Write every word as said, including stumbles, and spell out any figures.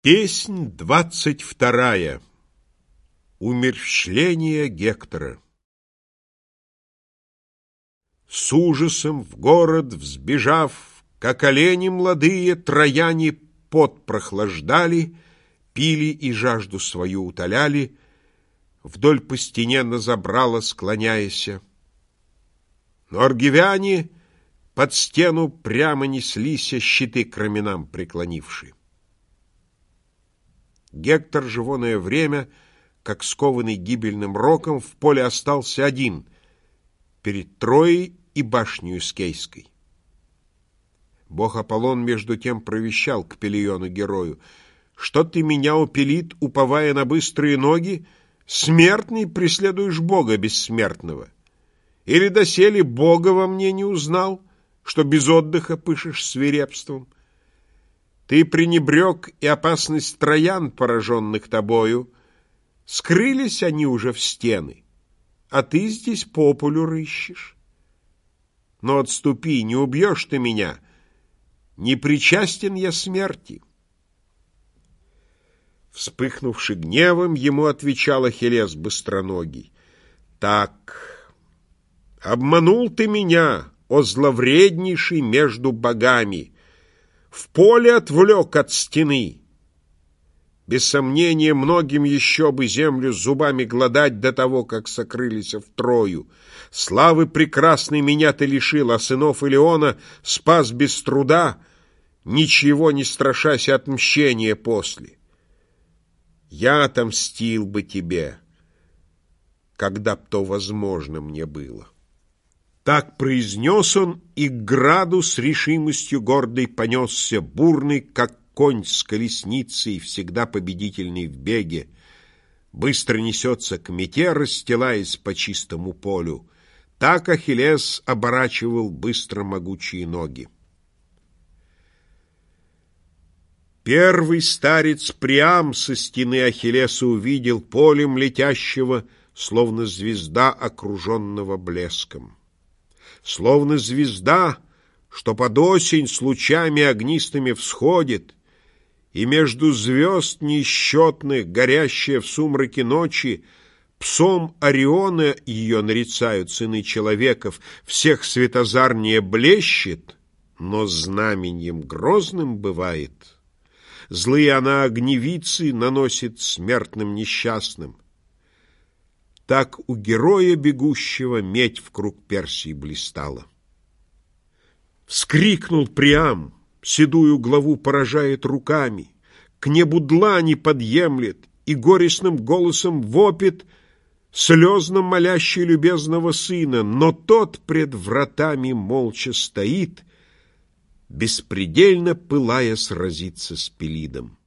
Песнь двадцать вторая. Умерщвление Гектора. С ужасом в город взбежав, как олени молодые, трояне пот прохлаждали, пили и жажду свою утоляли, вдоль по стене на забрало склоняясь. Но аргивяне под стену прямо неслися, щиты к раменам преклонивши. Гектор же в оное время, как скованный гибельным роком, в поле остался один перед Троей и башнею Скейской. Бог Аполлон между тем провещал к Пелиону герою: «Что ты меня, Опелит, уповая на быстрые ноги, смертный преследуешь Бога бессмертного? Или доселе Бога во мне не узнал, что без отдыха пышешь свирепством? Ты пренебрег и опасность троян, пораженных тобою. Скрылись они уже в стены, а ты здесь популю рыщешь. Но отступи, не убьешь ты меня, не причастен я смерти». Вспыхнувши гневом, ему отвечал Ахиллес быстроногий: «Так, обманул ты меня, о зловреднейший между богами, в поле отвлек от стены. Без сомнения, многим еще бы землю зубами глодать до того, как сокрылись в Трою. Славы прекрасной меня ты лишил, а сынов Илеона спас без труда, ничего не страшась отмщения после. Я отомстил бы тебе, когда б то возможно мне было». Так произнес он, и к граду с решимостью гордой понесся, бурный, как конь с колесницей, всегда победительный в беге. Быстро несется к мете, расстилаясь по чистому полю. Так Ахиллес оборачивал быстро могучие ноги. Первый старец Приам со стены Ахиллеса увидел полем летящего, словно звезда, окруженного блеском. Словно звезда, что под осень с лучами огнистыми всходит, и между звезд несчетных, горящая в сумраке ночи, псом Ориона ее нарицают сыны человеков, всех светозарнее блещет, но знаменьем грозным бывает. Злые она огневицы наносит смертным несчастным. Так у героя бегущего медь в круг Персии блистала. Вскрикнул Приам, седую главу поражает руками, к небу длани подъемлет и горестным голосом вопит, слезно молящий любезного сына, но тот пред вратами молча стоит, беспредельно пылая сразиться с Пелидом.